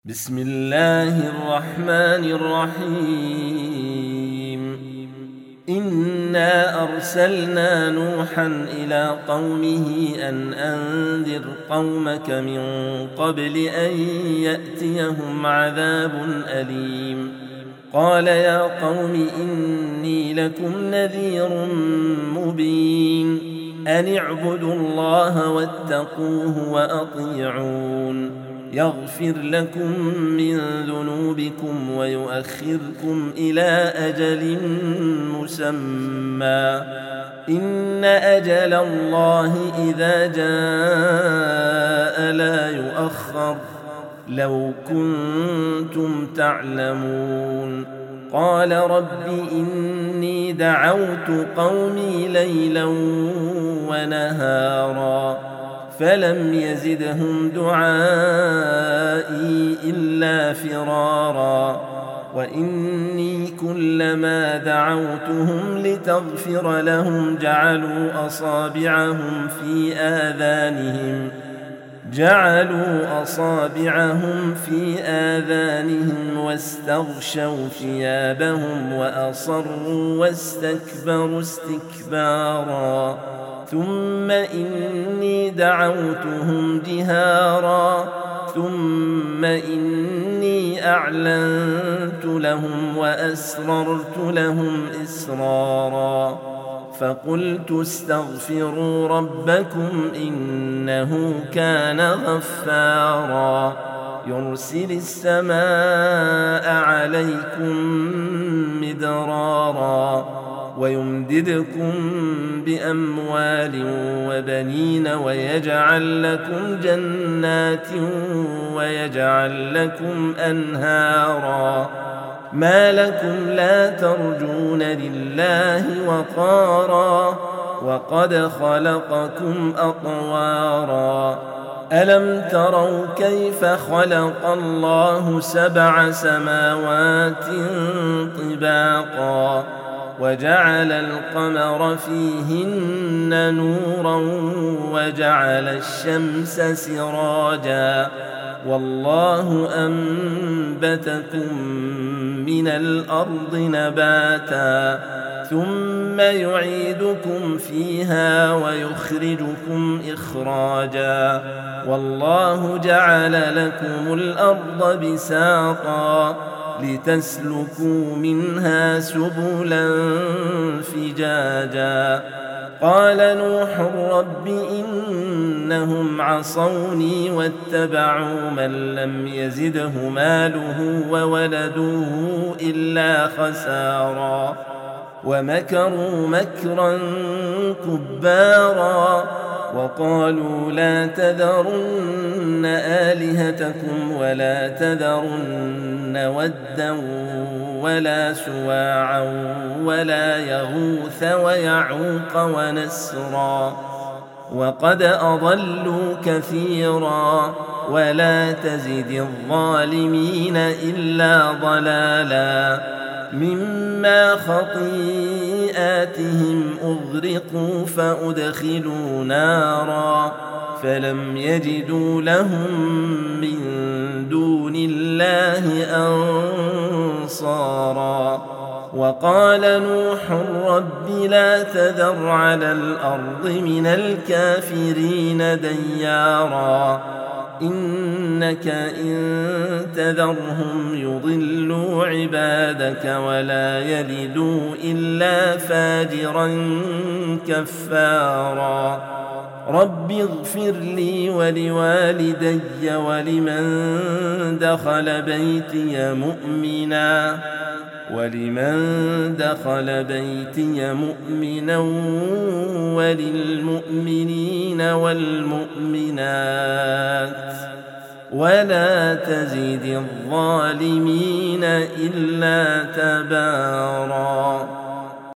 بسم الله الرحمن الرحيم إنا أرسلنا نوحا إلى قومه أن أنذر قومك من قبل أن يأتيهم عذاب أليم قال يا قوم إني لكم نذير مبين أن اعبدوا الله واتقوه وأطيعون يغفر لكم من ذنوبكم ويؤخركم إلى أجل مسمى إن أجل الله إذا جاء لا يؤخر لو كنتم تعلمون قال رب إني دعوت قومي ليلا ونهارا فلم يزدهم دعائي إلا فرارا وإني كلما دعوتهم لتغفر لهم جعلوا أصابعهم في آذانهم واستغشوا ثيابهم وأصروا واستكبروا استكبارا ثم إني دعوتهم جهارا ثم إني أعلنت لهم وأسررت لهم إسرارا فقلت استغفروا ربكم إنه كان غفارا يرسل السماء عليكم مدرارا ويمددكم بأموال وبنين ويجعل لكم جنات ويجعل لكم أنهارا ما لكم لا ترجون لله وقارا وقد خلقكم أطوارا ألم تروا كيف خلق الله 7 سماوات طباقا وجعل القمر فيهن نورا وجعل الشمس سراجا والله أنبتكم من الأرض نباتا ثم يعيدكم فيها ويخرجكم إخراجا والله جعل لكم الأرض بساطا لتسلكوا منها سبلا فجاجا قال نوح رب إنهم عصوني واتبعوا من لم يزده ماله وولده إلا خسارا ومكروا مكرا كبارا وقالوا لا تذرن آلهتكم ولا تذرن ودا ولا سواعا ولا يغوث ويعوق ونسرا وقد أضلوا كثيرا ولا تزد الظالمين إلا ضلالا مما خطيئاتهم أغرقوا فأدخلوا نارا فلم يجدوا لهم من دون الله أنصارا وقال نوح رب لا تذر على الأرض من الكافرين ديارا إنك إن تذرهم يضلوا عبادك ولا يلدوا إلا فاجرا كفارا رب اغفر لي ولوالدي ولمن دخل بيتي مؤمنا وللمؤمنين والمؤمنات ولا تزد الظالمين إلا تبارا.